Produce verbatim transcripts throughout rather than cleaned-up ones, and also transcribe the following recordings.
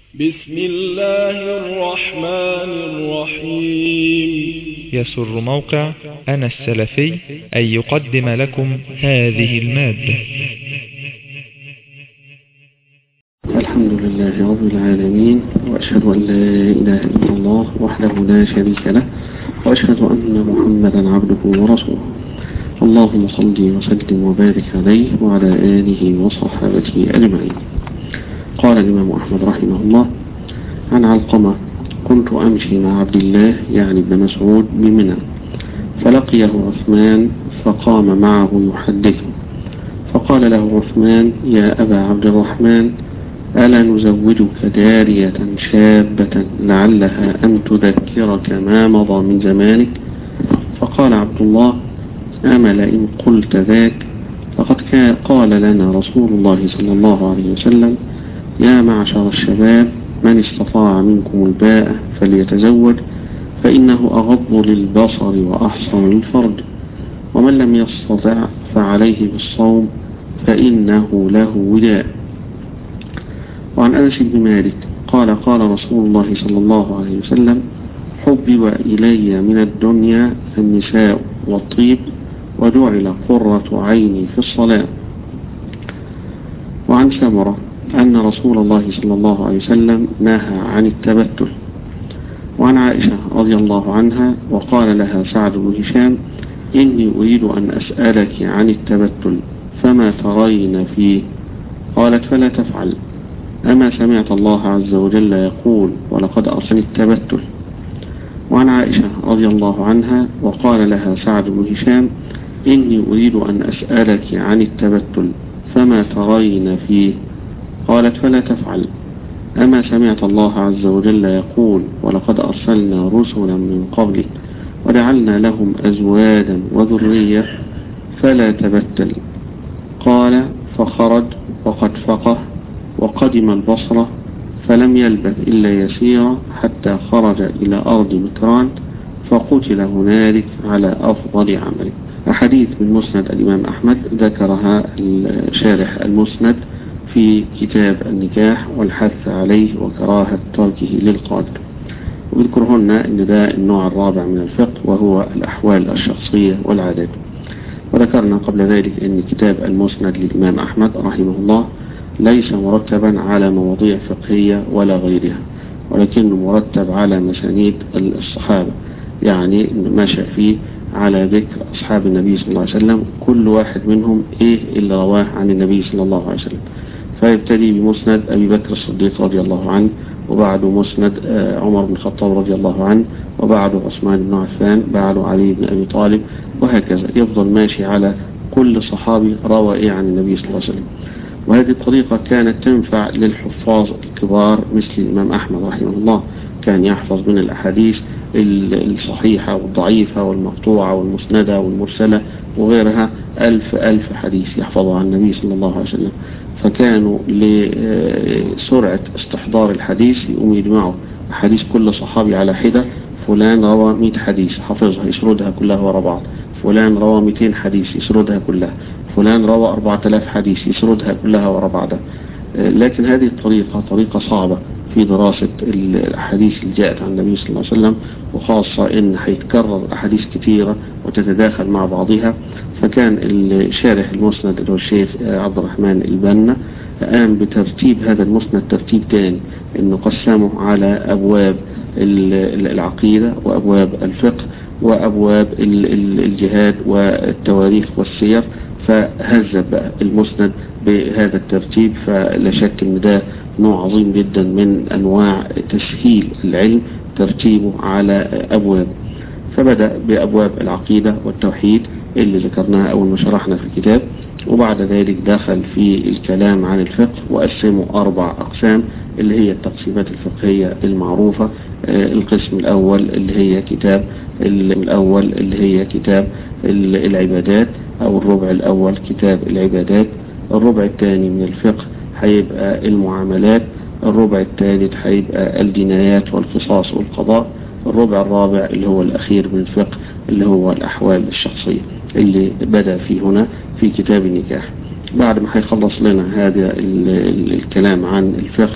بسم الله الرحمن الرحيم. يسر موقع أنا السلفي أن يقدم لكم هذه المادة. الحمد لله رب العالمين، وأشهد أن لا إله إلا الله وحده لا شريك له، وأشهد أن محمدا عبده ورسوله. اللهم صل وسلم وبارك عليه وعلى آله وصحابته أجمعين. قال الإمام أحمد رحمه الله عن علقمة: كنت أمشي مع عبد الله يعني ابن مسعود بمنى، فلقيه عثمان فقام معه يحدثه، فقال له عثمان: يا أبا عبد الرحمن، ألا نزوجك جارية شابة لعلها أن تذكرك ما مضى من زمانك؟ فقال عبد الله: أما لئن قلت ذاك فقد قال لنا رسول الله صلى الله عليه وسلم: يا معشر الشباب، من استطاع منكم الباءة فليتزوج، فإنه أغض للبصر وأحصن للفرج، ومن لم يستطع فعليه بالصوم فإنه له وداء. وعن أنس بن مالك قال: قال رسول الله صلى الله عليه وسلم: حبب إلي من الدنيا النساء والطيب، وجعل قرة عيني في الصلاة. وعن سمرة أن رسول الله صلى الله عليه وسلم نهى عن التبتل. وعن عائشة رضي الله عنها وقال لها سعد بن هشام: إني أريد أن أسألك عن التبتل فما ترين فيه؟ قالت: فلا تفعل. أما سمعت الله عز وجل يقول: ولقد أرسلني التبتل. وعن عائشة رضي الله عنها وقال لها سعد بن هشام: إني أريد أن أسألك عن التبتل فما ترين فيه؟ قالت: فلا تفعل. أما سمعت الله عز وجل يقول: ولقد أرسلنا رسلا من قبلك وجعلنا لهم أزواجا وذرية فلا تبتل. قال: فخرج وقد فقه وقدم البصرة، فلم يلبث إلا يسيرا حتى خرج إلى أرض مكران، فقتل هنالك على أفضل عمل. أحاديث من مسند الإمام أحمد ذكرها الشارح المسند في كتاب النكاح والحث عليه وكراهة تركه للقادر، وذكرهن أن ده النوع الرابع من الفقه، وهو الأحوال الشخصية والعادات. وذكرنا قبل ذلك أن كتاب المسند للإمام أحمد رحمه الله ليس مرتبا على مواضيع فقهية ولا غيرها، ولكنه مرتب على مسانيد الصحابة، يعني ماشى فيه على ذكر أصحاب النبي صلى الله عليه وسلم، كل واحد منهم إيه اللي رواه عن النبي صلى الله عليه وسلم. فيبتدي بمسند أبي بكر الصديق رضي الله عنه، وبعده مسند عمر بن الخطاب رضي الله عنه، وبعده عثمان بن عفان، بعده علي بن أبي طالب، وهكذا يفضل ماشي على كل صحابي روى إيه عن النبي صلى الله عليه وسلم. وهذه الطريقة كانت تنفع للحفاظ الكبار مثل الإمام أحمد رحمه الله، كان يحفظ من الأحاديث الصحيحة والضعيفة والمقطوعة والمسندة والمرسلة وغيرها ألف ألف حديث يحفظها عن النبي صلى الله عليه وسلم. فكانوا لسرعة استحضار الحديث يقوم يجمعوا أحاديث كل صحابي على حدة، فلان روى مئة حديث حفظها يسردها كلها ورا بعض، فلان روى مئتين حديث يسردها كلها، فلان روى أربعة آلاف حديث يسردها كلها ورا بعضها. لكن هذه الطريقة طريقة صعبة في دراسة الأحاديث اللي جاءت عن النبي صلى الله عليه وسلم، وخاصة إن هيتكرر أحاديث كثيرة وتتداخل مع بعضها. فكان الشارح المسند اللي هو الشيخ عبد الرحمن البنا قام بترتيب هذا المسند ترتيب تاني، إنه قسمه على أبواب العقيدة وأبواب الفقه وأبواب الجهاد والتواريخ والسير، فهذب بقى المسند بهذا الترتيب. فلا شك ان ده نوع عظيم جدا من انواع تسهيل العلم، ترتيبه على ابواب. فبدأ بابواب العقيدة والتوحيد اللي ذكرناها اول ما شرحنا في الكتاب، وبعد ذلك دخل في الكلام عن الفقه وقسمه اربع اقسام اللي هي التقسيمات الفقهية المعروفة. القسم الاول اللي هي كتاب الاول اللي هي كتاب العبادات، او الربع الاول كتاب العبادات. الربع الثاني من الفقه هيبقى المعاملات. الربع الثالث هيبقى الجنايات والقصاص والقضاء. الربع الرابع اللي هو الاخير من الفقه اللي هو الاحوال الشخصية اللي بدأ فيه هنا في كتاب النكاح. بعد ما هيخلص لنا هذا الكلام عن الفقه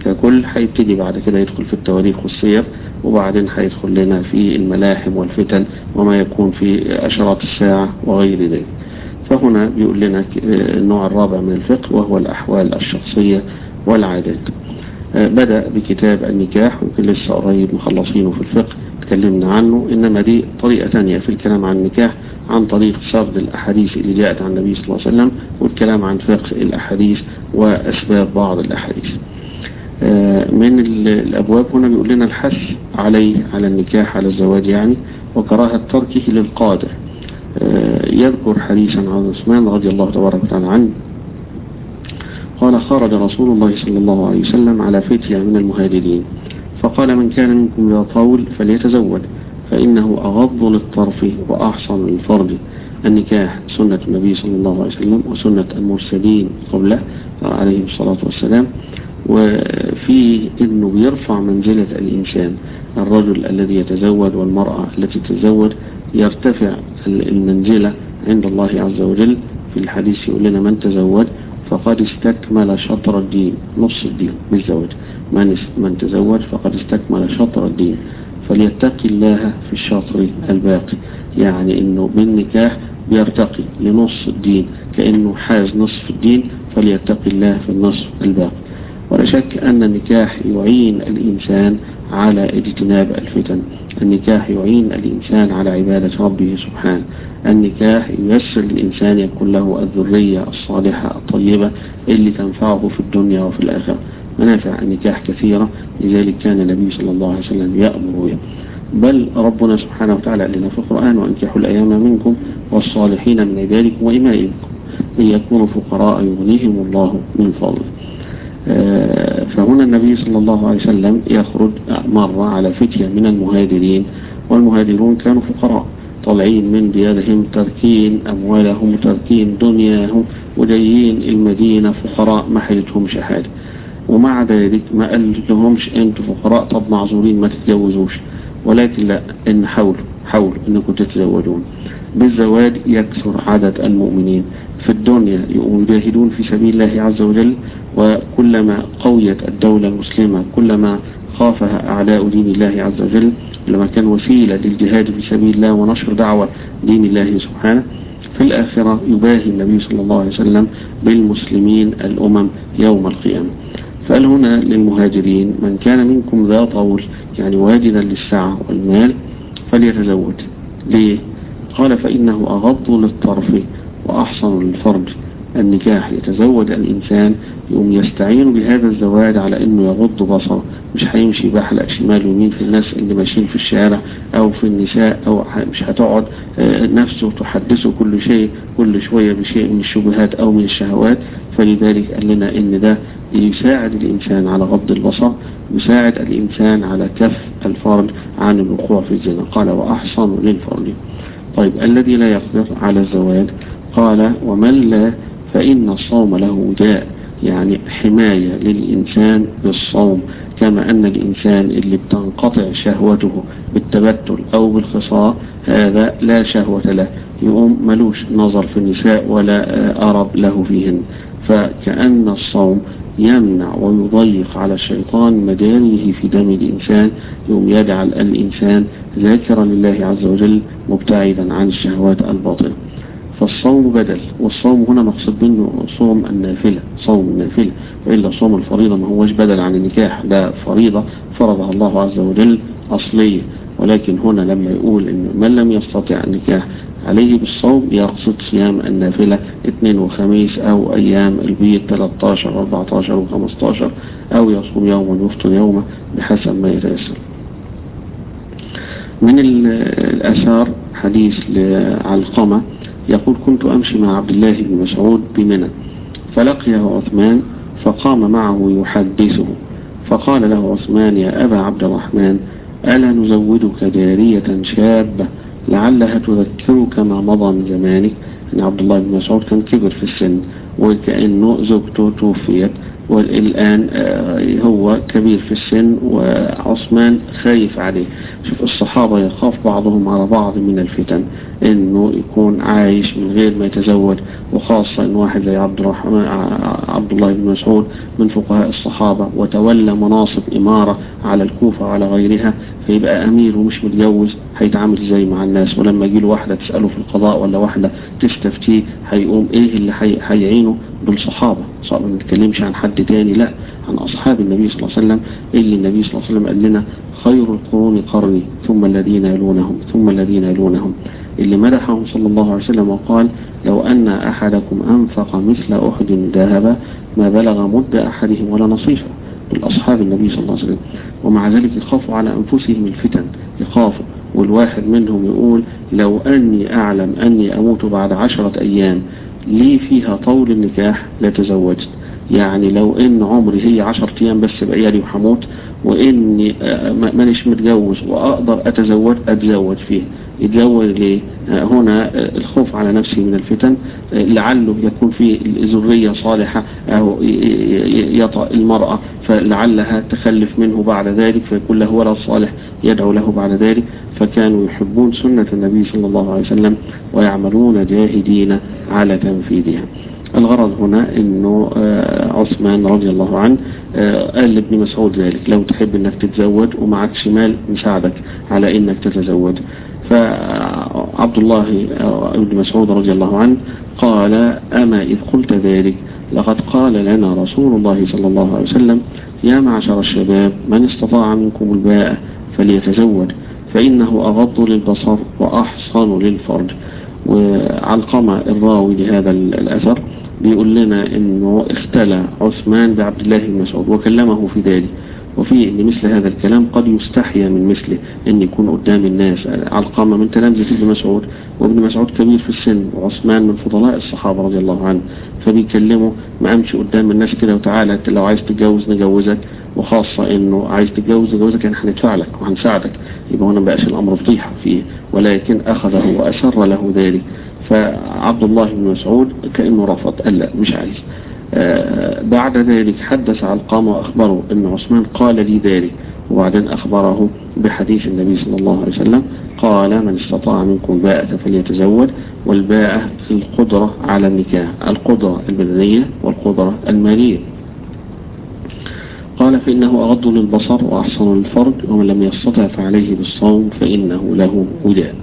ككل هيبتدي بعد كده يدخل في التواريخ والسير، وبعدين هيدخل لنا في الملاحم والفتن وما يكون في أشراط الساعة وغير ذلك. فهنا بيقول لنا النوع الرابع من الفقه وهو الأحوال الشخصية والعادات. بدأ بكتاب النكاح، ويمكن لسه قريب مخلصينه في الفقه تكلمنا عنه، إنما دي طريقة تانية في الكلام عن النكاح عن طريق سرد الأحاديث اللي جاءت عن النبي صلى الله عليه وسلم، والكلام عن فقه الأحاديث وأسباب بعض الأحاديث. من الأبواب هنا بيقول لنا الحث عليه على النكاح على الزواج يعني، وكراهة تركه للقادر. يذكر حديثا عن عثمان رضي الله تبارك وتعالى عنه قال: خرج رسول الله صلى الله عليه وسلم على فتية من المهاجرين فقال: من كان منكم ذا طول فليتزوج فإنه أغض للطرف وأحصن للفرج. النكاح سنة النبي صلى الله عليه وسلم وسنة المرسلين قبله عليهم الصلاة والسلام، وفي إنه بيرفع منزلة الإنسان. الرجل الذي يتزوج والمرأة التي تتزوج يرتفع المنزلة عند الله عز وجل. في الحديث يقول لنا: من تزوج فقد استكمل شطر الدين، نص الدين بالزواج. من من تزوج فقد استكمل شطر الدين فليتقي الله في الشطر الباقي، يعني انه بالنكاح بيرتقي لنص الدين، كأنه حاز نصف الدين، فليتقي الله في النصف الباقي. ولا شك أن النكاح يعين الإنسان على اجتناب الفتن، النكاح يعين الإنسان على عبادة ربه سبحانه، النكاح ييسر الإنسان يكون له الذرية الصالحة الطيبة اللي تنفعه في الدنيا وفي الآخرة. منافع النكاح كثيرة، لذلك كان النبي صلى الله عليه وسلم يأمر به. بل ربنا سبحانه وتعالى لنا في القرآن: وأنكحوا الأيام منكم والصالحين من عبادكم وإمائكم إن يكونوا فقراء يغنيهم الله من فضله. فهنا النبي صلى الله عليه وسلم يخرج مرة على فتية من المهاجرين، والمهاجرون كانوا فقراء طالعين من ديارهم تركين أموالهم وتركين دنياهم وجايين المدينة فقراء ما حيلتهمش حاجة، ومع ذلك ما قال لهمش انتوا فقراء طب معذورين ما تتجوزوش، ولكن لا، ان حاولوا حاولوا انكم تتزوجون. بالزواج يكثر عدد المؤمنين في الدنيا يجاهدون في سبيل الله عز وجل، وكلما قويت الدولة المسلمة كلما خافها أعداء دين الله عز وجل، لما كان وسيلة للجهاد في سبيل الله ونشر دعوة دين الله سبحانه. في الآخرة يباهي النبي صلى الله عليه وسلم بالمسلمين الأمم يوم القيامة. فقال هنا للمهاجرين: من كان منكم ذا طول، يعني واجدا للسعة والمال، فليتزوج. ليه؟ قال: فإنه أغض للطرف وأحصن للفرج. النكاح يتزوج الإنسان يوم يستعين بهذا الزواج على أنه يغض بصره، مش هيمشي بحلق شمال ويمين في الناس اللي ماشيين في الشارع أو في النساء، أو مش هتقعد نفسه تحدثه كل شيء كل شوية بشيء من الشبهات أو من الشهوات. فلذلك قال لنا إن ده يساعد الإنسان على غض البصر، يساعد الإنسان على كف الفرج عن الوقوع في الزنا. قال: وأحصن للفرج. طيب، الذي لا يقدر على الزواج قال: ومن لا فإن الصوم له وجاء، يعني حماية للإنسان بالصوم، كما أن الإنسان اللي بتنقطع شهوته بالتبتل أو بالخصاء هذا لا شهوة له، يقوم ملوش نظر في النساء ولا أرب له فيهن. فكأن الصوم يمنع ويضيق على الشيطان مجاله في دم الإنسان، يوم يجعل الإنسان ذاكرا لله عز وجل مبتعدا عن الشهوات الباطلة. فالصوم بدل، والصوم هنا مقصود منه صوم النافلة، صوم النافلة، وإلا صوم الفريضة ما هوش بدل عن النكاح، ده فريضة فرضها الله عز وجل أصلية. ولكن هنا لما يقول إن من لم يستطع النكاح عليه بالصوم يقصد صيام النافلة اثنين وخميس، أو أيام البيض ثلاثة عشر أربعة عشر وخمسة عشر، أو يصوم يوما ويفطر يوما بحسب ما يتيسر. من الآثار حديث لعلقمة يقول: كنت أمشي مع عبد الله بن مسعود بمنى فلقيه عثمان فقام معه يحدثه، فقال له عثمان: يا أبا عبد الرحمن، ألا نزودك جارية شابة لعلها تذكرك ما مضى من زمانك؟ أن عبد الله بن مسعود كان كبر في السن، وكأنه زوجته توفيت والآن هو كبير في السن وعثمان خايف عليه. شوف الصحابة يخاف بعضهم على بعض من الفتن، انه يكون عايش من غير ما يتزوج، وخاصة ان واحد زي عبد الرحمن عبد الله بن مسعود من فقهاء الصحابة وتولى مناصب إمارة على الكوفة وعلى غيرها، فيبقى أمير ومش متجوز هيتعامل ازاي مع الناس؟ ولما يجي له واحدة تسأله في القضاء ولا واحدة تستفتيه هيقوم ايه اللي هيعينه؟ بالصحابة. صعب ما نتكلمش عن حد تاني، لا، عن أصحاب النبي صلى الله عليه وسلم، اللي النبي صلى الله عليه وسلم قال لنا خير القرون قرني ثم الذين يلونهم ثم الذين يلونهم، اللي مدحهم صلى الله عليه وسلم وقال لو أن أحدكم أنفق مثل أحد ذهبا ما بلغ مد أحدهم ولا نصيفه. الأصحاب النبي صلى الله عليه وسلم، ومع ذلك يخافوا على أنفسهم الفتن، يخافوا. والواحد منهم يقول لو أني أعلم أني أموت بعد عشرة أيام لي فيها طول النكاح لتزوجت. يعني لو ان عمري هي عشر ايام بس بقيالي وحموت، واني مانيش متجوز واقدر اتزوج اتزوج فيه. يتزوج ليه؟ هنا الخوف على نفسه من الفتن، لعله يكون فيه ذرية صالحة او يطأ المرأة فلعلها تخلف منه بعد ذلك فيكون له ولد صالح يدعو له بعد ذلك. فكانوا يحبون سنة النبي صلى الله عليه وسلم ويعملون جاهدين على تنفيذها. الغرض هنا انه عثمان رضي الله عنه قال لابن مسعود ذلك، لو تحب انك تتزوج ومعكش مال نساعدك على انك تتزوج. فعبد الله ابن مسعود رضي الله عنه قال اما اذ قلت ذلك لقد قال لنا رسول الله صلى الله عليه وسلم يا معشر الشباب من استطاع منكم الباءة فليتزوج فإنه أغض للبصر وأحصن للفرج. وعلقمة الراوي لهذا الأثر بيقول لنا انه اختلى عثمان بعبد الله بن مسعود وكلمه في ذلك، وفي ان مثل هذا الكلام قد يستحيا من مثله ان يكون قدام الناس. علقمة من تلامذة ابن مسعود، وابن مسعود كبير في السن، وعثمان من فضلاء الصحابة رضي الله عنه، فبيكلمه ما امشي قدام الناس كده وتعالى لو عايز تتجوز نجوزك، وخاصة انه عايز تتجوز نجوزك يعني هندفع لك وهنساعدك. يبقى هنا بقاش الامر فضيحة فيه، ولكن اخذه واسر له ذلك. فعبد الله بن مسعود كأنه رفض، قال لا مش عايز. آه بعد ذلك حدث علقمة وأخبره أن عثمان قال لي ذلك، وبعدين أخبره بحديث النبي صلى الله عليه وسلم قال من استطاع منكم باءة فليتزوج. والباءة القدرة على النكاح، القدرة البدنية والقدرة المالية. قال فإنه أغض للبصر وأحصن للفرج ومن لم يستطع فعليه بالصوم فإنه له وجاء.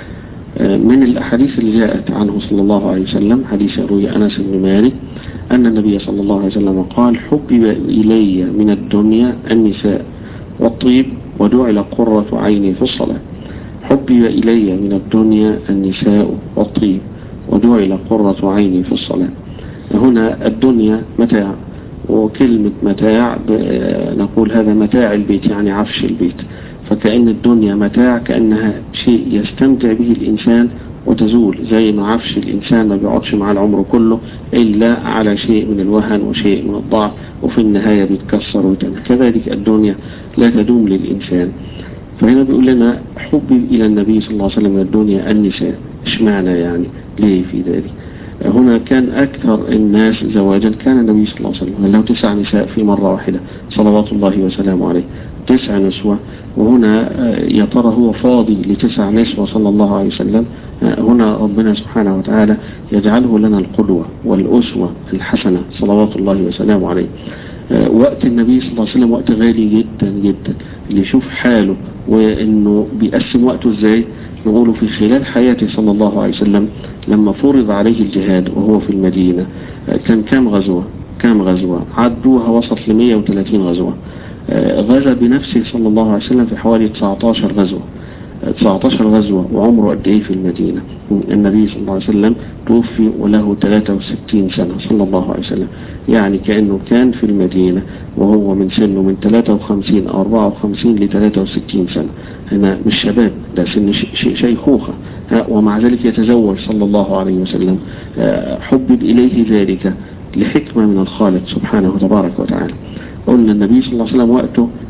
من الأحاديث اللي جاءت عنه صلى الله عليه وسلم حديث روي أنس بن مالك أن النبي صلى الله عليه وسلم قال حبب إلي من الدنيا النساء والطيب وجعل قرة عيني في الصلاة. حبب إلي من الدنيا النساء والطيب وجعل قرة عيني في الصلاة. هنا الدنيا متاع، وكلمة متاع نقول هذا متاع البيت يعني عفش البيت، فكأن الدنيا متاع كأنها شيء يستمتع به الإنسان وتزول، زي ما عفش الإنسان ما بيقعدش مع العمر كله إلا على شيء من الوهن وشيء من الضعف وفي النهاية بيتكسر ويتنى. كذلك الدنيا لا تدوم للإنسان. فهنا بيقول لنا حبب إلى النبي صلى الله عليه وسلم من الدنيا النساء. اشمعنى يعني؟ ليه في ذلك؟ هنا كان أكثر الناس زواجا كان النبي صلى الله عليه وسلم له تسع نساء في مرة واحدة صلوات الله وسلامه عليه، تسع نسوة. وهنا يا ترى هو فاضي لتسع نسوة صلى الله عليه وسلم؟ هنا ربنا سبحانه وتعالى يجعله لنا القدوة والأسوة الحسنة صلوات الله وسلامه عليه. وقت النبي صلى الله عليه وسلم وقت غالي جدا جدا، اللي يشوف حاله وانه بيقسم وقته ازاي. نقوله في خلال حياته صلى الله عليه وسلم لما فرض عليه الجهاد وهو في المدينة كان كام غزوة؟ كام غزوة عدوها وصلت ل مئة وثلاثين غزوة. غزا بنفسه صلى الله عليه وسلم في حوالي تسعة عشر غزوة. تسعة عشر غزوة وعمره قد ايه في المدينة؟ النبي صلى الله عليه وسلم توفي وله ثلاثة وستين سنة صلى الله عليه وسلم، يعني كأنه كان في المدينة وهو من سنه من ثلاثة وخمسين أو أربعة وخمسين ل ثلاثة وستين سنة. هنا مش شباب، ده سن شيخوخة، ومع ذلك يتزوج صلى الله عليه وسلم. حبب إليه ذلك لحكمة من الخالق سبحانه وتبارك وتعالى. قلنا النبي صلى الله عليه وسلم وقته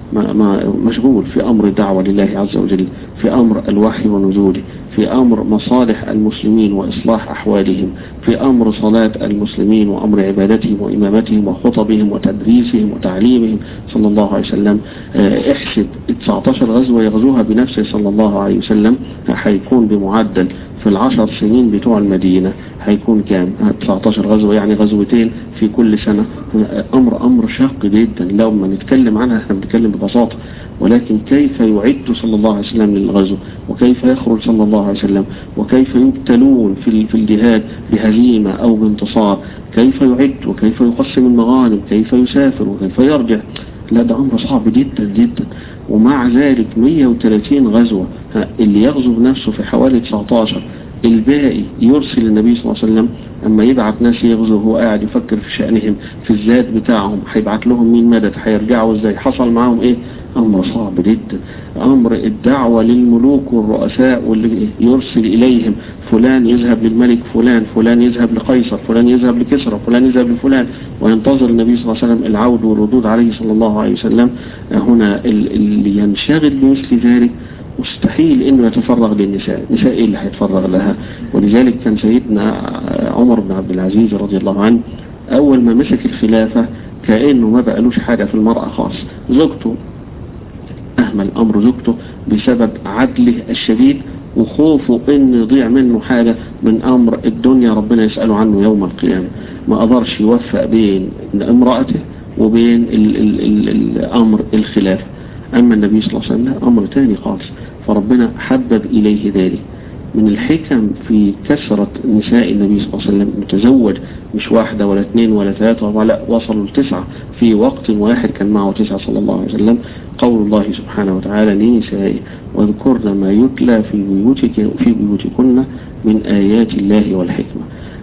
مشغول في أمر الدعوة لله عز وجل، في أمر الوحي ونزوله، في أمر مصالح المسلمين وإصلاح أحوالهم، في أمر صلاة المسلمين وأمر عبادتهم وإمامتهم وخطبهم وتدريسهم وتعليمهم صلى الله عليه وسلم. احسب تسعة عشر غزوة يغزوها بنفسه صلى الله عليه وسلم، هيكون بمعدل في العشر سنين بتوع المدينة هيكون كام؟ تسعة عشر غزوة، يعني غزوتين في كل سنة. أمر أمر شاق جدا لو ما نتكلم عنها، احنا بنتكلم ببساطة، ولكن كيف يعد صلى الله عليه وسلم للغزو، وكيف يخرج صلى الله عليه وسلم، وكيف يبتلون في في الجهاد بهزيمة أو بانتصار، كيف يعد وكيف يقسم المغانم، كيف يسافر وكيف يرجع. لا ده أمر صعب جدا جدا. ومع ذلك مئة وثلاثين غزوة، اللي يغزو بنفسه في حوالي تسعة عشر، الباقي يرسل النبي صلى الله عليه وسلم. أما يبعت ناس يغزو هو قاعد يفكر في شأنهم، في الزاد بتاعهم، هيبعت لهم مين مدد، هيرجعوا ازاي، حصل معهم ايه. أمر صعب جدا. أمر الدعوة للملوك والرؤساء واللي يرسل إليهم فلان يذهب للملك فلان، فلان يذهب لقيصر، فلان يذهب لكسرى، فلان يذهب لفلان، وينتظر النبي صلى الله عليه وسلم العود والردود عليه صلى الله عليه وسلم. هنا اللي ينشغل بمثل ذلك مستحيل انه يتفرغ للنساء. نساء ايه اللي هيتفرغ لها؟ ولذلك كان سيدنا عمر بن عبد العزيز رضي الله عنه اول ما مسك الخلافة كأنه ما بقالوش حاجة في المرأة خاص. زوجته اهمل امر زوجته بسبب عدله الشديد وخوفه ان يضيع منه حاجة من امر الدنيا ربنا يسأله عنه يوم القيامة. ما قدرش يوفق بين امرأته وبين ال ال ال الامر الخلافة. أما النبي صلى الله عليه وسلم أمر تاني خالص، فربنا حبب إليه ذلك. من الحكم في كثرة نساء النبي صلى الله عليه وسلم متزوج، مش واحدة ولا اثنين ولا ثلاثة ولا وصلوا لتسعة في وقت واحد، كان معه تسعة صلى الله عليه وسلم. قول الله سبحانه وتعالى لنسائه واذكرن ما يتلى في بيوتك في بيوتكن من آيات الله والحكمة.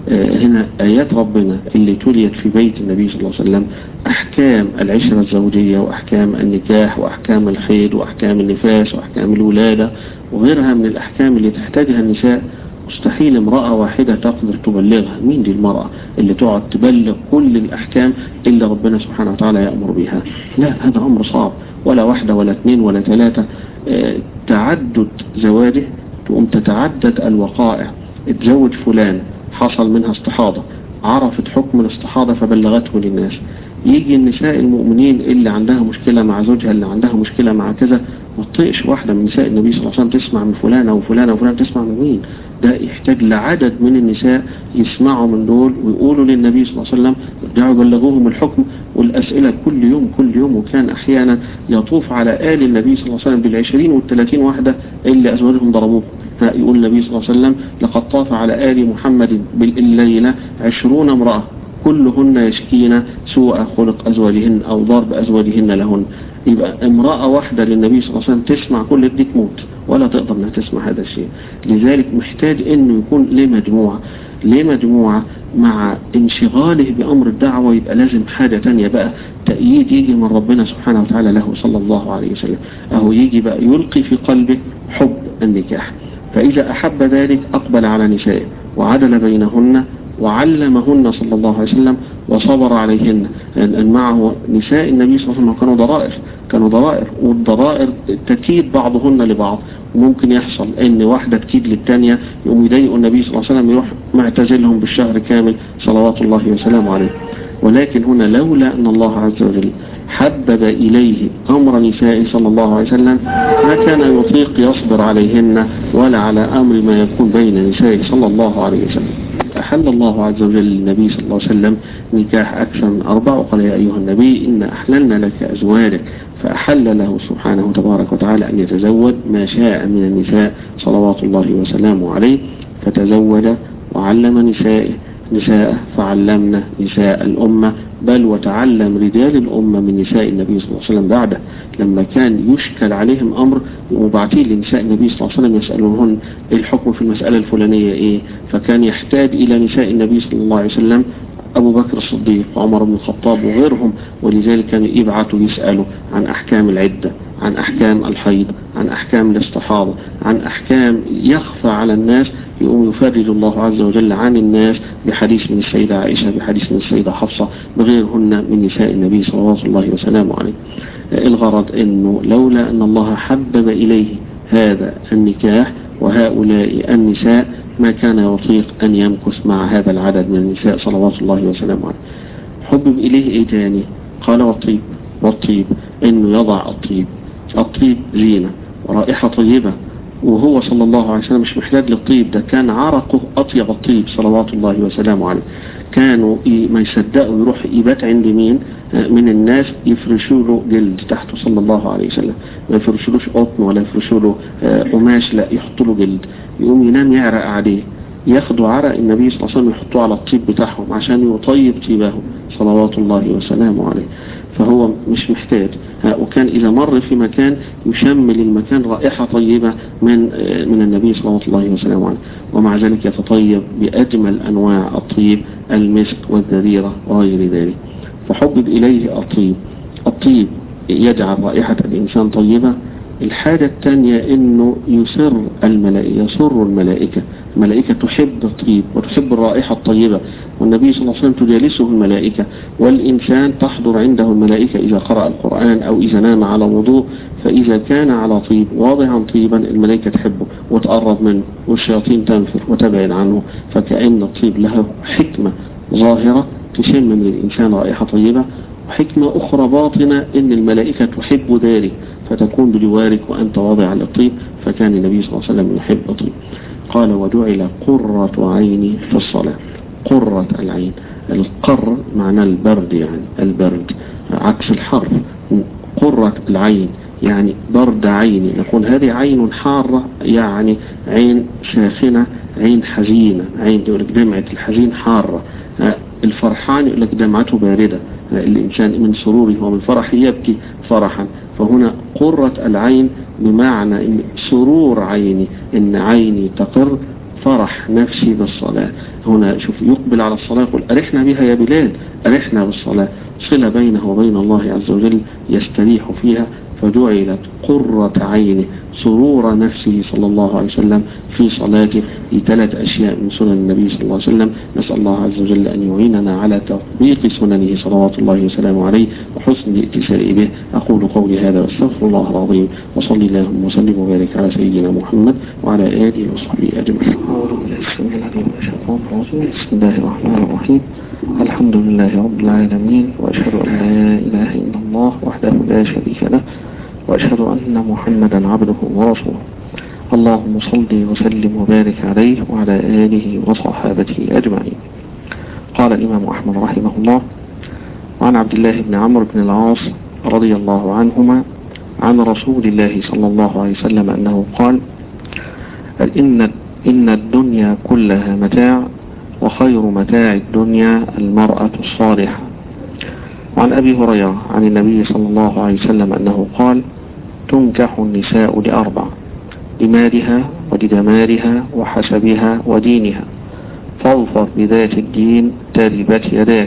هنا آيات ربنا اللي تليت في بيت النبي صلى الله عليه وسلم، أحكام العشرة الزوجية وأحكام النكاح وأحكام الحيض وأحكام النفاس وأحكام الولادة وغيرها من الأحكام اللي تحتاجها النساء. مستحيل امرأة واحدة تقدر تبلغها. مين دي المرأة اللي تقعد تبلغ كل الأحكام اللي ربنا سبحانه وتعالى يأمر بها؟ لا، هذا أمر صعب. ولا واحدة ولا اثنين ولا ثلاثة. اه تعدد زواجه، تقوم تتعدد الوقائع. اتزوج فلان حصل منها استحاضة، عرفت حكم الاستحاضة فبلغته للناس. يجي النساء المؤمنين اللي عندها مشكلة مع زوجها، اللي عندها مشكلة مع كذا، ما تطيقش واحدة من نساء النبي صلى الله عليه وسلم تسمع من فلانة وفلانة وفلانة، تسمع من مين؟ ده يحتاج لعدد من النساء يسمعوا من دول ويقولوا للنبي صلى الله عليه وسلم، يرجعوا يبلغوهم الحكم والأسئلة كل يوم كل يوم. وكان أحيانا يطوف على آل النبي صلى الله عليه وسلم بالعشرين والثلاثين واحدة اللي أزواجهم ضربوه. يقول النبي صلى الله عليه وسلم لقد طاف على آل محمد بالليلة عشرون امرأة كلهن يشكين سوء خلق أزواجهن أو ضرب أزواجهن لهن. يبقى امرأة واحدة للنبي صلى الله عليه وسلم تسمع كل دي تموت، ولا تقدر انها تسمع هذا الشيء. لذلك محتاج انه يكون له مجموعة ليه مجموعة مع انشغاله بأمر الدعوة. يبقى لازم حاجة تانية بقى، تأييد يجي من ربنا سبحانه وتعالى له صلى الله عليه وسلم. أهو يجي بقى يلقي في قلبه حب النكاح، فإذا أحب ذلك أقبل على نسائه وعدل بينهن وعلمهن صلى الله عليه وسلم وصبر عليهن. لأن معه نساء النبي صلى الله عليه وسلم كانوا ضرائر كانوا ضرائر والضرائر تكيد بعضهن لبعض. وممكن يحصل ان واحدة تكيد للتانية، يقوم يضايقوا النبي صلى الله عليه وسلم، يروح معتزلهم بالشهر كامل صلوات الله وسلامه عليه. ولكن هنا لولا ان الله عز وجل حبب إليه أمر نسائه صلى الله عليه وسلم ما كان يطيق يصبر عليهن ولا على أمر ما يكون بين نسائه صلى الله عليه وسلم. أحل الله عز وجل للنبي صلى الله عليه وسلم نكاح أكثر من أربع، وقال يا أيها النبي إن أحللنا لك أزواجك، فأحل له سبحانه تبارك وتعالى أن يتزوج ما شاء من النساء صلوات الله وسلامه عليه. فتزوج وعلم نسائه نساء فعلمنا نساء الأمة، بل وتعلم رجال الأمة من نساء النبي صلى الله عليه وسلم بعده. لما كان يشكل عليهم أمر مبعتين لنساء النبي صلى الله عليه وسلم يسألونهن الحكم في المسألة الفلانية إيه، فكان يحتاج إلى نساء النبي صلى الله عليه وسلم أبو بكر الصديق وعمر بن الخطاب وغيرهم، ولذلك كانوا يبعثوا يسألوا عن أحكام العدة، عن أحكام الحيض، عن أحكام الاستحاضة، عن أحكام يخفى على الناس، يقوم يفرج الله عز وجل عن الناس بحديث من السيدة عائشة، بحديث من السيدة حفصة، بغيرهن من نساء النبي صلى الله عليه وسلم عليه. الغرض أنه لولا أن الله حبب إليه هذا النكاح وهؤلاء النساء ما كان يطيق أن يمكث مع هذا العدد من النساء صلوات الله وسلامه عليه. حبب إليه إيه تاني؟ قال والطيب. والطيب إنه يضع الطيب. الطيب زينة ورائحة طيبة، وهو صلى الله عليه وسلم مش محتاج للطيب، ده كان عرقه أطيب الطيب صلوات الله وسلامه عليه. كانوا ما يصدقوا يروح يبات عند مين من الناس يفرشوا له جلد تحته صلى الله عليه وسلم، ما يفرشولوش قطن ولا يفرشوا له قماش، لا يحطوا له جلد، يقوم ينام يعرق عليه، ياخدوا عرق النبي صلى الله عليه وسلم يحطوه على الطيب بتاعهم عشان يطيب طيبهم صلوات الله وسلامه عليه. فهو مش محتاج، وكان إذا مر في مكان يشمل المكان رائحة طيبة من من النبي صلى الله عليه وسلم، ومع ذلك يتطيب بأجمل أنواع الطيب، المسك والذريرة وغير ذلك. فحبب إليه الطيب. الطيب يجعل رائحة الإنسان طيبة. الحاجة الثانية إنه يسر الملائكة، يسر الملائكة. الملائكة تحب الطيب وتحب الرائحة الطيبة، والنبي صلى الله عليه وسلم تجالسه الملائكة، والإنسان تحضر عنده الملائكة إذا قرأ القرآن أو إذا نام على وضوء، فإذا كان على طيب واضعا طيبا الملائكة تحبه وتقرب منه، والشياطين تنفر وتبعد عنه. فكأن الطيب له حكمة ظاهرة تشم من الإنسان رائحة طيبة، وحكمة أخرى باطنة إن الملائكة تحب ذلك فتكون بجوارك وأنت واضع للطيب. فكان النبي صلى الله عليه وسلم يحب الطيب. قال وجعل قرة عيني في الصلاة. قرة العين، القر معنى البرد، يعني البرد عكس الحر. قرة العين يعني برد عيني، نقول هذه عين حارة، يعني عين ساخنة، عين حزينة، عين يقول لك دمعة الحزين حارة، الفرحان يقول لك دمعته باردة، الإنسان من سروره ومن فرحه يبكي فرحا. فهنا قرة العين بمعنى إن سرور عيني، إن عيني تقر، فرح نفسي بالصلاة. هنا شوف يقبل على الصلاة يقول أرحنا بها يا بلال، أرحنا بالصلاة، صلة بينه وبين الله عز وجل يستريح فيها. فجعلت قرة عينه سرور نفسه صلى الله عليه وسلم في صلاته لثلاث أشياء من سنن النبي صلى الله عليه وسلم. نسأل الله عز وجل أن يعيننا على تطبيق سننه صلوات الله وسلامه عليه وحسن الاتساء به. أقول قولي هذا واستغفر الله العظيم، وصلي اللهم وسلم وبارك على سيدنا محمد وعلى آله وصحبه أجمعين. بسم الله الرحمن الرحيم. الحمد لله رب العالمين، وأشهد أن لا إله إلا الله وحده لا شريك له، وأشهد أن محمدا عبده ورسوله. اللهم صل وسلم وبارك عليه وعلى آله وصحابته أجمعين. قال الإمام أحمد رحمه الله: وعن عبد الله بن عمرو بن العاص رضي الله عنهما عن رسول الله صلى الله عليه وسلم أنه قال: إن إن الدنيا كلها متاع، وخير متاع الدنيا المرأة الصالحة. وعن أبي هريرة عن النبي صلى الله عليه وسلم أنه قال: تنكح النساء لأربع: لمالها ولجمالها وحسبها ودينها، فاظفر بذات الدين تربت يداك.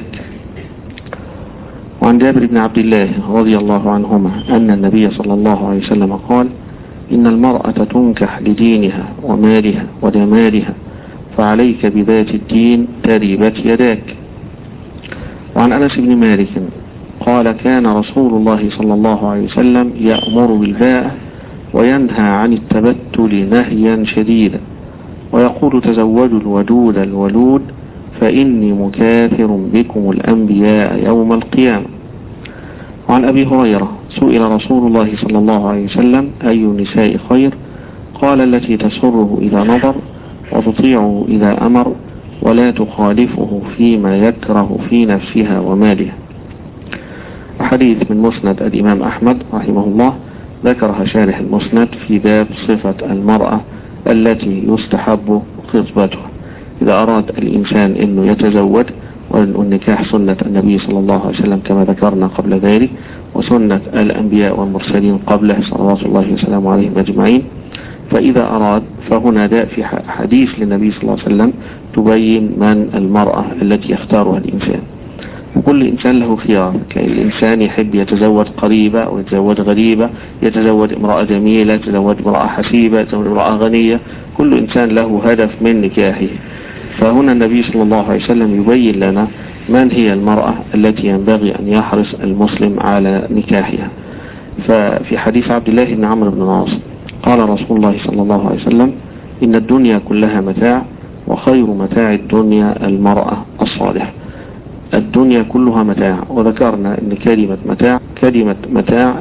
وعن جابر بن عبد الله رضي الله عنهما أن النبي صلى الله عليه وسلم قال: إن المرأة تنكح لدينها ومالها وجمالها، فعليك بذات الدين تربت يداك. وعن أنس بن مالك قال: كان رسول الله صلى الله عليه وسلم يأمر بالباء وينهى عن التبتل نهيا شديدا، ويقول: تزوجوا الودود الولود فإني مكاثر بكم الأنبياء يوم القيامة. وعن أبي هريرة سئل رسول الله صلى الله عليه وسلم: أي النساء خير؟ قال: التي تسره إذا نظر، وتطيعه إذا أمر، ولا تخالفه فيما يكره في نفسها ومالها. حديث من مسند الإمام أحمد رحمه الله، ذكرها شارح المسند في باب صفة المرأة التي يستحب خطبتها إذا أراد الإنسان أنه يتزوج. والنكاح سنة النبي صلى الله عليه وسلم كما ذكرنا قبل ذلك، وسنة الأنبياء والمرسلين قبله صلوات الله وسلامه عليهم أجمعين. فإذا أراد فهنا داء في حديث للنبي صلى الله عليه وسلم تبين من المرأة التي يختارها الإنسان. وكل إنسان له خيار، الإنسان يحب يتزوج قريبة أو يتزوج غريبة، يتزوج امرأة جميلة، يتزوج امرأة حسيبة، يتزوج امرأة غنية، كل إنسان له هدف من نكاحه. فهنا النبي صلى الله عليه وسلم يبين لنا من هي المرأة التي ينبغي أن يحرص المسلم على نكاحها. ففي حديث عبد الله بن عمرو بن العاص قال رسول الله صلى الله عليه وسلم: إن الدنيا كلها متاع، وخير متاع الدنيا المرأة الصالحة. الدنيا كلها متاع، وذكرنا ان كلمة متاع كلمة متاع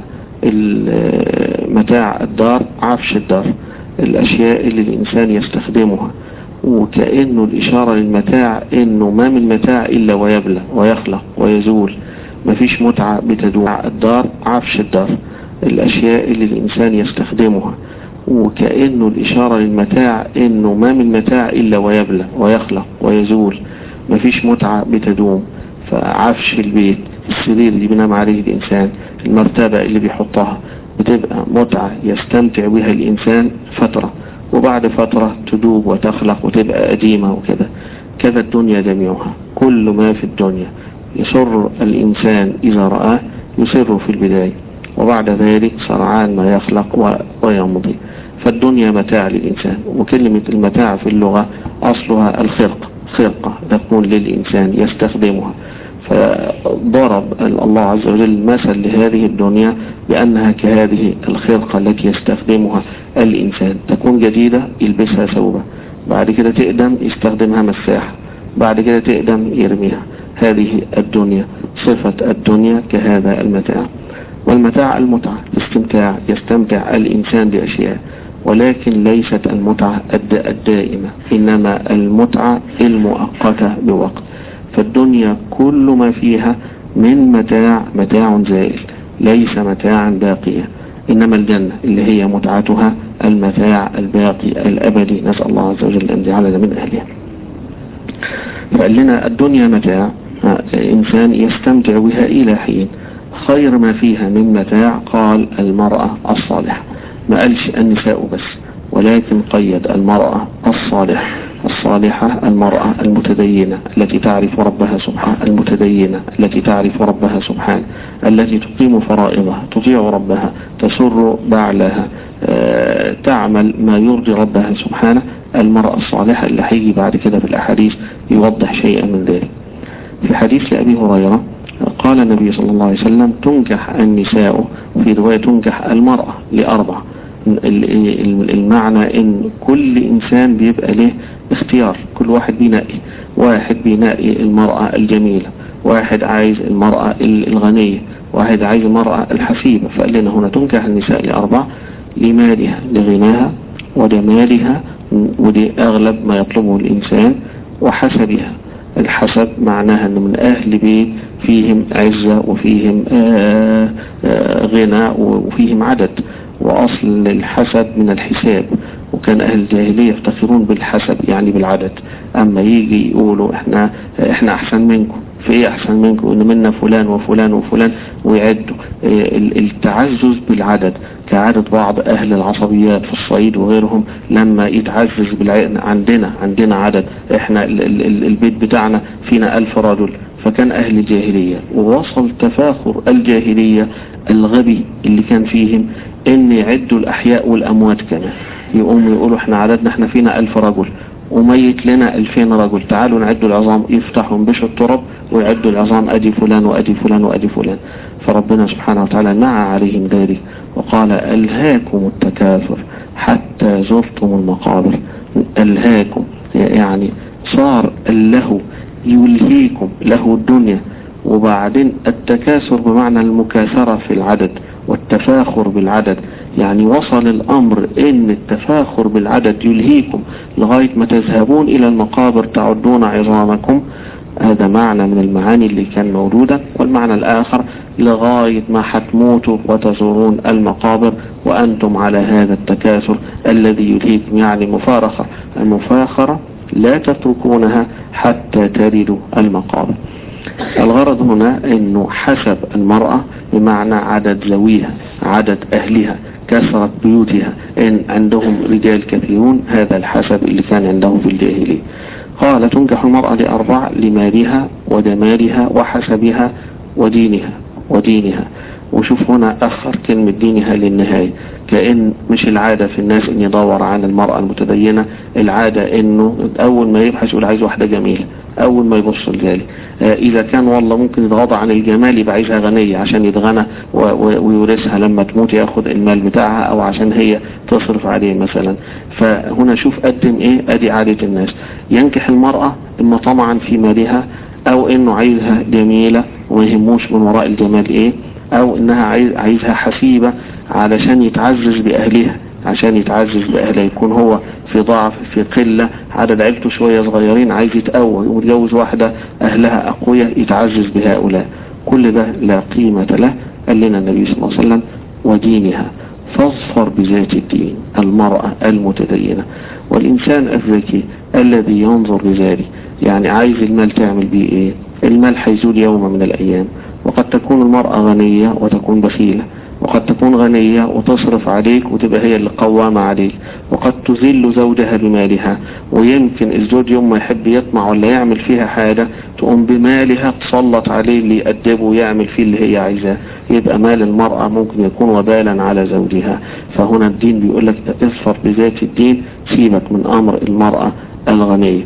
متاع الدار، عفش الدار، الاشياء اللي الانسان يستخدمها، وكأنه الاشارة للمتاع انه ما من متاع الا ويبلى ويخلق ويزول، ما فيش متعة بتدوم. الدار عفش الدار، الاشياء اللي الانسان يستخدمها، وكأنه الاشارة للمتاع انه ما من متاع الا ويبلى ويخلق ويزول، ما فيش متعة بتدوم. فعفش البيت، السرير اللي بينام عليه الإنسان، المرتبة اللي بيحطها، بتبقى متعة يستمتع بها الإنسان فترة، وبعد فترة تدوب وتخلق وتبقى قديمة وكذا. كذا الدنيا جميعها، كل ما في الدنيا يسر الإنسان إذا رآه يسر في البداية، وبعد ذلك سرعان ما يخلق ويمضي. فالدنيا متاع للإنسان، وكلمة المتاع في اللغة أصلها الخرقة، خرقة تكون للإنسان يستخدمها. فضرب الله عز وجل مثل لهذه الدنيا بأنها كهذه الخرقة التي يستخدمها الإنسان، تكون جديدة يلبسها ثوبة، بعد كده تقدم يستخدمها مساحة، بعد كده تقدم يرميها. هذه الدنيا، صفة الدنيا كهذا المتاع. والمتاع المتعة، الاستمتاع، يستمتع الإنسان بأشياء، ولكن ليست المتعة الدائمة، إنما المتعة المؤقتة بوقت. فالدنيا كل ما فيها من متاع متاع زائل، ليس متاعا باقيا، إنما الجنة اللي هي متعتها المتاع الباقي الأبدي، نسأل الله عز وجل أن يجعلنا من أهلها. فقال لنا الدنيا متاع، إنسان يستمتع بها إلى حين. خير ما فيها من متاع قال المرأة الصالحة، ما قالش النساء بس، ولكن قيد المرأة الصالحة. الصالحة المرأة المتدينة التي تعرف ربها سبحانه، المتدينة التي تعرف ربها سبحانه، التي تقيم فرائضها، تطيع ربها، تسر بعلها، أه تعمل ما يرضي ربها سبحانه. المرأة الصالحة اللي هيجي بعد كده في الأحاديث يوضح شيئا من ذلك. في حديث لأبي هريرة قال النبي صلى الله عليه وسلم: تنكح النساء، في رواية تنكح المرأة لأربع. المعنى ان كل انسان بيبقى له اختيار، كل واحد بينقي، واحد بينقي المرأة الجميلة، واحد عايز المرأة الغنية، واحد عايز المرأة الحسيبة. فقال لنا هنا تنكح النساء لأربع: لمالها، لغناها، وجمالها، ودي اغلب ما يطلبه الانسان، وحسبها. الحسب معناها ان من اهل بيت فيهم عزة وفيهم آآ آآ غنى وفيهم عدد، واصل الحسب من الحساب، وكان اهل الجاهلية يفتخرون بالحسب يعني بالعدد. اما يجي يقولوا احنا احنا احسن منكم، في ايه احسن منكم؟ ان منا فلان وفلان وفلان، ويعدوا التعزز بالعدد، كعادة بعض اهل العصبيات في الصعيد وغيرهم لما يتعزز بالعدد. عندنا عندنا عدد، احنا ال ال البيت بتاعنا فينا الف رجل. فكان اهل الجاهلية، ووصل تفاخر الجاهلية الغبي اللي كان فيهم ان يعدوا الاحياء والاموات كمان. يقوموا يقولوا احنا عددنا احنا فينا الف رجل وميت لنا الفين رجل، تعالوا نعدوا العظام. يفتحوا بش التراب ويعدوا العظام، ادي فلان وادي فلان وادي فلان. فربنا سبحانه وتعالى نعى عليهم ذلك وقال: ألهاكم التكاثر حتى زرتم المقابر. ألهاكم يعني صار اللهو يلهيكم، له الدنيا. وبعدين التكاثر بمعنى المكاثرة في العدد والتفاخر بالعدد، يعني وصل الأمر إن التفاخر بالعدد يلهيكم لغاية ما تذهبون إلى المقابر تعدون عظامكم. هذا معنى من المعاني اللي كان موجودة. والمعنى الآخر لغاية ما حتموتوا وتزورون المقابر وأنتم على هذا التكاثر الذي يلهيكم، يعني مفارقة، المفاخرة لا تتركونها حتى تردوا المقابر. الغرض هنا انه حسب المرأة بمعنى عدد ذويها، عدد اهلها، كثرة بيوتها إن عندهم رجال كثيرون، هذا الحسب اللي كان عندهم في الجاهلية. قال تنكح المرأة لأربع: لمالها وجمالها وحسبها ودينها ودينها. وشوف هنا أخر كلمة دينها للنهاية، كأن مش العادة في الناس إن يدور على المرأة المتدينة، العادة إنه أول ما يبحث يقول عايز واحدة جميلة، أول ما يبص لذلك. آه إذا كان والله ممكن يتغاضى عن الجمال يبقى عايزها غنية عشان يتغنى ويورثها لما تموت ياخد المال بتاعها، أو عشان هي تصرف عليه مثلا. فهنا شوف قدم إيه، أدي عادة الناس. ينكح المرأة إما طمعا في مالها، أو إنه عايزها جميلة وما يهموش من وراء الجمال إيه، او انها عايز عايزها حسيبة علشان يتعزز باهلها، عشان يتعزز باهلها، يكون هو في ضعف في قلة، عدد عيلته شوية صغيرين، عايز يتقوى ويتجوز واحدة اهلها اقوياء يتعزز بهؤلاء. كل ده لا قيمة له. قال لنا النبي صلى الله عليه وسلم: ودينها فاظفر بذات الدين، المرأة المتدينة. والإنسان الذكي الذي ينظر لذلك، يعني عايز المال تعمل بيه ايه؟ المال هيزول يوم من الأيام، وقد تكون المرأة غنية وتكون بخيلة، وقد تكون غنية وتصرف عليك وتبقى هي اللي قوامة عليك، وقد تذل زوجها بمالها، ويمكن الزوج يوم ما يحب يطمع ولا يعمل فيها حاجة تقوم بمالها تسلط عليه اللي يأدبه ويعمل فيه اللي هي عايزاه، يبقى مال المرأة ممكن يكون وبالا على زوجها. فهنا الدين بيقول لك اظفر بذات الدين، سيبك من أمر المرأة الغنية.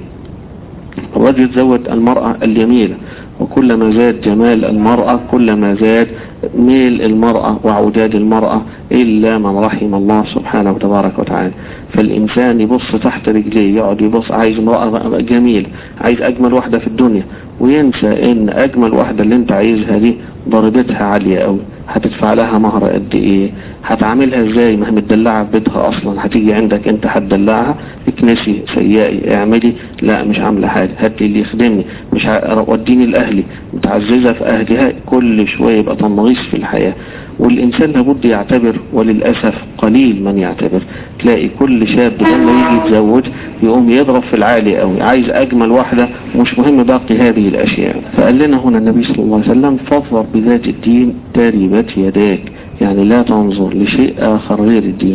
الرجل يتزوج المرأة الجميلة، وكلما زاد جمال المرأة كلما زاد ميل المرأة وعوداد المرأة، إلا من رحم الله سبحانه وتبارك وتعالى. فالإنسان يبص تحت رجليه، يقعد يبص عايز امرأة جميلة، عايز أجمل واحدة في الدنيا، وينسى إن أجمل واحدة اللي انت عايزها دي ضربتها عالية قوي، هتدفع لها مهر قد ايه، هتعاملها ازاي، ما هي متدلعة في بيتها اصلا، هتيجي عندك انت هتدلعها، اكنسي سيئي اعملي، لا مش عاملة حاجة، هات لي اللي يخدمني، مش وديني الاهلي، متعززة في اهلها، كل شوية يبقى تنغيص في الحياة. والإنسان لابد يعتبر، وللأسف قليل من يعتبر. تلاقي كل شاب لما يجي يتزوج يقوم يضرب في العالي قوي، عايز أجمل واحدة، مش مهم باقي هذه الأشياء. فقال لنا هنا النبي صلى الله عليه وسلم: فاظفر بذات الدين تربت يداك، يعني لا تنظر لشيء آخر غير الدين،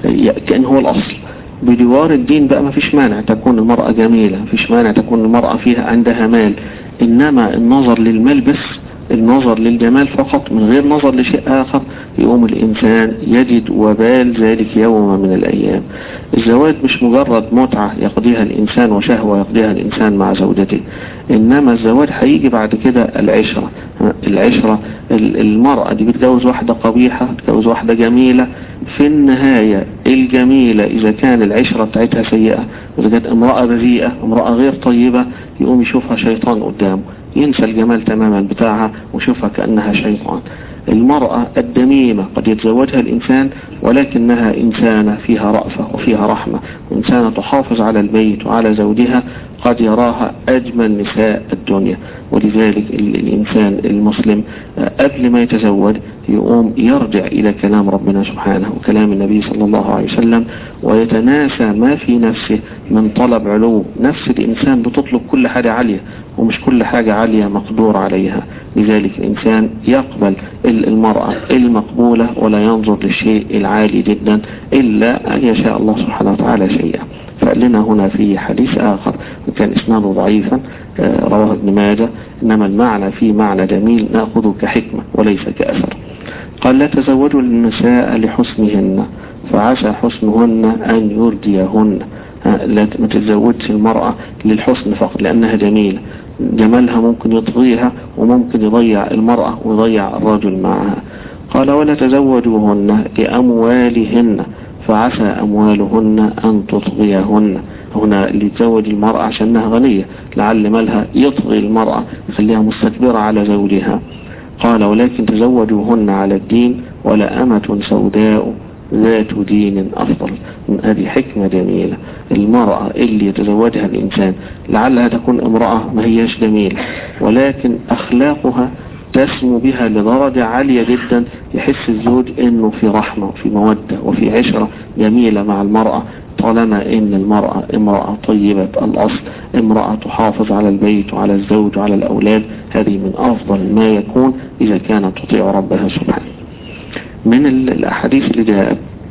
كأن هو الأصل. بدوار الدين بقى ما فيش مانع تكون المرأة جميلة، ما فيش مانع تكون المرأة فيها عندها مال، إنما النظر للمال بس، النظر للجمال فقط من غير نظر لشيء آخر، يقوم الإنسان يجد وبال ذلك يوم من الأيام. الزواج مش مجرد متعة يقضيها الإنسان وشهوة يقضيها الإنسان مع زوجته، إنما الزواج هيجي بعد كده العشرة. العشرة المرأة دي بتجوز واحدة قبيحة، بتجوز واحدة جميلة، في النهاية الجميلة إذا كان العشرة بتاعتها سيئة، وإذا كانت امرأة بذيئة، امرأة غير طيبة، يقوم يشوفها شيطان قدامه، ينسى الجمال تماما بتاعها وشوفها كأنها شيطان. المرأة الدميمة قد يتزوجها الإنسان ولكنها إنسانة فيها رأفة وفيها رحمة، وإنسانة تحافظ على البيت وعلى زوجها، قد يراها أجمل نساء الدنيا. ولذلك الإنسان المسلم قبل ما يتزوج يقوم يرجع إلى كلام ربنا سبحانه وكلام النبي صلى الله عليه وسلم، ويتناسى ما في نفسه من طلب علو. نفس الإنسان بتطلب كل حاجة عالية، ومش كل حاجة عالية مقدور عليها. لذلك الإنسان يقبل المرأة المقبولة ولا ينظر للشيء العالي جدا إلا أن يشاء الله سبحانه وتعالى شيئا. فقال لنا هنا في حديث آخر وكان إسناده ضعيفا رواه ابن ماجه، إنما المعنى فيه معنى جميل نأخذه كحكمة وليس كأثر. قال: لا تزوجوا النساء لحسنهن فعسى حسنهن أن يرديهن. لا ما تتزوجش المرأة للحسن فقط لأنها جميلة، جمالها ممكن يطغيها وممكن يضيع المرأة ويضيع الرجل معها. قال: ولا تزوجوهن لأموالهن فعسى أموالهن أن تطغيهن. هنا اللي تزوج المرأة عشانها غنية، لعل مالها يطغي المرأة يخليها مستكبرة على زوجها. قال: ولكن تزوجوهن على الدين ولا أمة سوداء ذات دين أفضل. من هذه حكمة جميلة. المرأة اللي يتزوجها الإنسان لعلها تكون امرأة ما هيش جميلة، ولكن أخلاقها تسمو بها لدرجة عالية جدا، يحس الزوج انه في رحمة وفي مودة وفي عشرة جميلة مع المرأة، طالما ان المرأة امرأة طيبة الأصل، امرأة تحافظ على البيت وعلى الزوج وعلى الأولاد. هذه من أفضل ما يكون إذا كانت تطيع ربها سبحانه. من الأحاديث اللي جاءت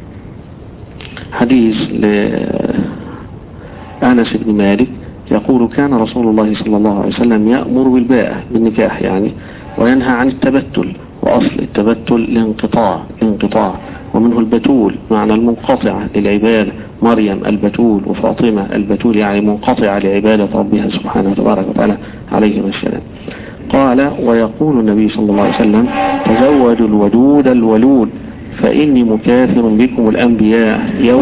حديث لأنس بن مالك يقول كان رسول الله صلى الله عليه وسلم يأمر بالباءة بالنكاح يعني، وينهى عن التبتل، وأصل التبتل الانقطاع الانقطاع ومنه البتول معنى المنقطعة للعبادة، مريم البتول وفاطمة البتول يعني منقطعة لعبادة ربها سبحانه وتبارك وتعالى عليهما السلام. قال ويقول النبي صلى الله عليه وسلم تزوجوا الودود الولود فإني مكاثر بكم الأنبياء يوم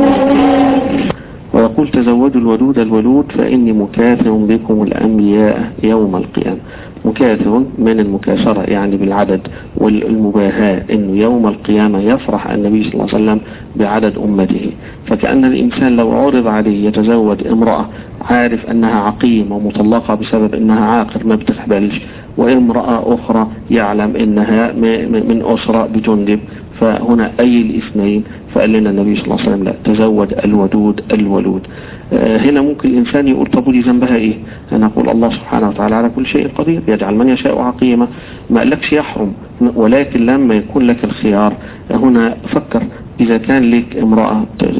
ويقول تزوجوا الودود الولود فإني مكاثر بكم الأنبياء يوم القيامة. مكاثر من المكاثرة يعني بالعدد والمباهاة، إنه يوم القيامة يفرح النبي صلى الله عليه وسلم بعدد أمته. فكأن الإنسان لو عرض عليه يتزوج امرأة عارف أنها عقيم ومطلقة بسبب أنها عاقر ما بتحبلش، وامرأة أخرى يعلم أنها من أسرة بتندب، فهنا أي الاثنين؟ فقال لنا النبي صلى الله عليه وسلم لا، تزوج الودود الولود. آه هنا ممكن الإنسان يقول طب ودي ذنبها إيه؟ أنا أقول الله سبحانه وتعالى على كل شيء قدير، يجعل من يشاء عقيمة، ما قالكش يحرم، ولكن لما يكون لك الخيار هنا فكر إذا كان لك امرأة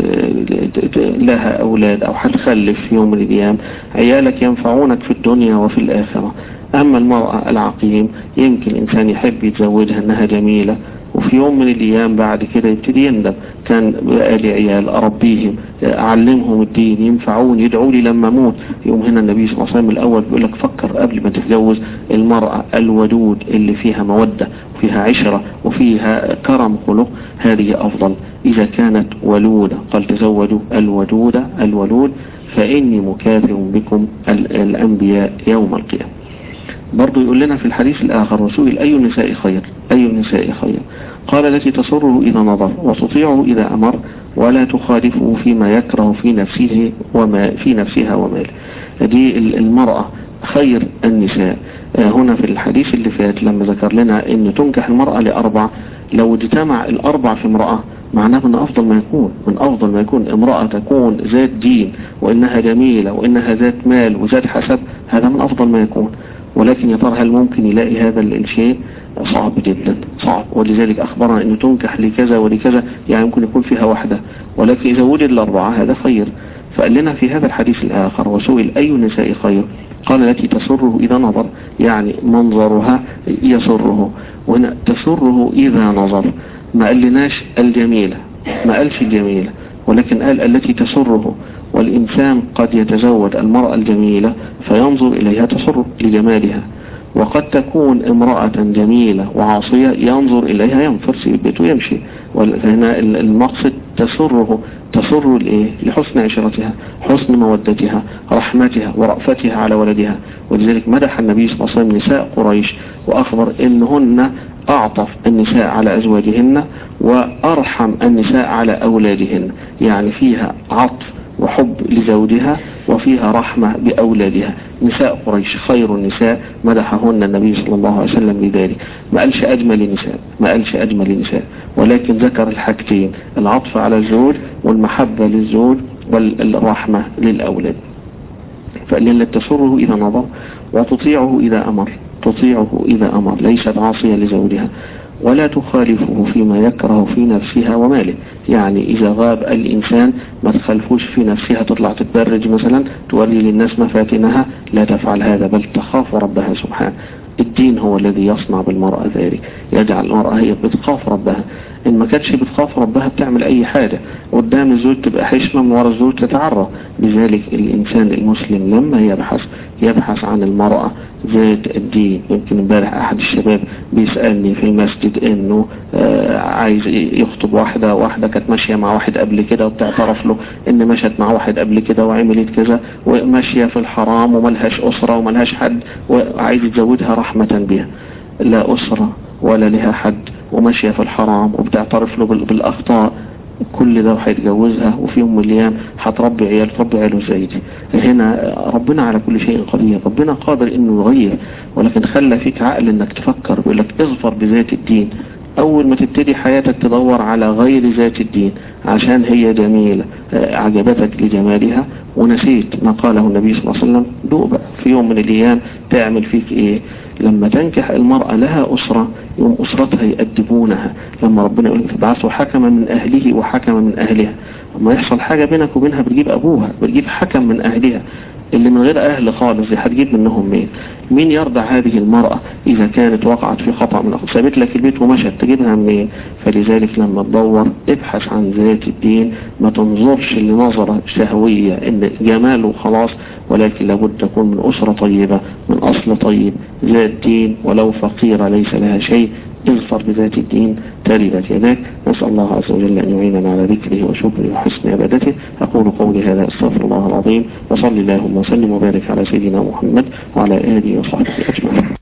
لها أولاد أو هتخلف في يوم من الأيام، عيالك ينفعونك في الدنيا وفي الآخرة. أما المرأة العقيم يمكن الإنسان يحب يتزوجها أنها جميلة، وفي يوم من الأيام بعد كده يبتدي يندم، كان بقى لي عيال أربيهم أعلمهم الدين ينفعون يدعوا لي لما أموت. يوم هنا النبي صلى الله عليه وسلم الأول بيقول لك فكر قبل ما تتجوز المرأة الودود اللي فيها مودة وفيها عشرة وفيها كرم خلق، هذه أفضل إذا كانت ولودة. قال تزوجوا الودود الولود فإني مكاثر بكم الأنبياء يوم القيامة. برضو يقول لنا في الحديث الآخر وسئل أي النساء خير أي النساء خير قال التي تسره إذا نظر وتطيعه إذا أمر ولا تخالفه فيما يكره في نفسه وما في نفسها وماله. دي المرأة خير النساء. هنا في الحديث اللي فات لما ذكر لنا أن تنكح المرأة لأربع، لو اجتمع الأربع في امرأة معناه من أفضل ما يكون من أفضل ما يكون امرأة تكون ذات دين وإنها جميلة وإنها ذات مال وذات حسب، هذا من أفضل ما يكون. ولكن يا ترى هل ممكن يلاقي هذا الشيء؟ صعب جدا صعب. ولذلك أخبرنا أنه تنكح لكذا ولكذا، يعني ممكن يكون فيها واحدة، ولكن إذا وجد الأربعة هذا خير. فقال لنا في هذا الحديث الآخر وسئل أي النساء خير قال التي تسره إذا نظر، يعني منظرها يسره. وهنا تسره إذا نظر، ما قال لناش الجميلة، ما قالش الجميلة، ولكن قال التي تسره. والإنسان قد يتزوج المرأة الجميلة فينظر إليها تسره لجمالها، وقد تكون امرأة جميلة وعاصية ينظر إليها ينفر في البيت ويمشي. وهنا المقصد تسره تسر الإيه؟ لحسن عشرتها، حسن مودتها، رحمتها ورأفتها على ولدها. ولذلك مدح النبي صلى الله عليه وسلم نساء قريش وأخبر إنهن أعطف النساء على أزواجهن وأرحم النساء على أولادهن، يعني فيها عطف وحب لزوجها وفيها رحمة بأولادها. نساء قريش خير النساء مدحهن النبي صلى الله عليه وسلم بذلك. ما قالش أجمل نساء ما قالش أجمل نساء ولكن ذكر الحاجتين، العطف على الزوج والمحبة للزوج والرحمة للأولاد. فقال تسره إذا نظر وتطيعه إذا أمر تطيعه إذا أمر ليست عاصية لزوجها، ولا تخالفه فيما يكره في نفسها وماله. يعني إذا غاب الإنسان ما تخالفوش في نفسها، تطلع تتبرج مثلا توري للناس مفاتنها، لا تفعل هذا بل تخاف ربها سبحانه. الدين هو الذي يصنع بالمرأة ذلك، يجعل المرأة هي بتخاف ربها. إن ما كانتش بتخاف ربها بتعمل أي حاجة قدام الزوج تبقى حشمة، من وراء الزوج تتعرى. لذلك الإنسان المسلم لما يبحث يبحث عن المرأة ذات الدين. يمكن امبارح أحد الشباب بيسألني في المسجد إنه آه عايز يخطب واحدة واحدة كانت ماشية مع واحد قبل كده وبتعترف له إن مشت مع واحد قبل كده وعملت كذا وماشية في الحرام وملهاش أسرة وملهاش حد وعايز يتزوجها رحمة بها. لا أسرة ولا لها حد وماشية في الحرام وبتعترف له بالأخطاء، كل ده هيتجوزها وفي يوم من الايام هتربي عيال تربي عياله زي دي. هنا ربنا على كل شيء قدير، ربنا قادر انه يغير، ولكن خلى فيك عقل انك تفكر. بيقول لك اظفر بذات الدين أول ما تبتدي حياتك تدور على غير ذات الدين عشان هي جميلة عجبتك لجمالها ونسيت ما قاله النبي صلى الله عليه وسلم، دوق بقى في يوم من الأيام تعمل فيك إيه؟ لما تنكح المرأة لها أسرة يوم أسرتها يأدبونها، لما ربنا يقول تبعثوا حكما من أهله وحكما من أهلها، لما يحصل حاجة بينك وبينها بتجيب أبوها، بتجيب حكم من أهلها، اللي من غير أهل خالص دي هتجيب منهم مين؟ مين يرضى هذه المرأة إذا كانت وقعت في خطأ من أخذ سابت لك البيت ومشت تجيبها منين؟ فلذلك لما تدور ابحث عن ذات الدين، ما تنظرش لنظرة شهوية إن جماله خلاص، ولكن لابد تكون من أسرة طيبة من أصل طيب ذات دين ولو فقيرة ليس لها شيء. اظفر بذات الدين تربت يداك. نسأل الله عز وجل أن يعيننا على ذكره وشكره وحسن عبادته. أقول قولي هذا أستغفر الله العظيم، وصلي اللهم وسلم وبارك على سيدنا محمد وعلى آله وصحبه أجمعين.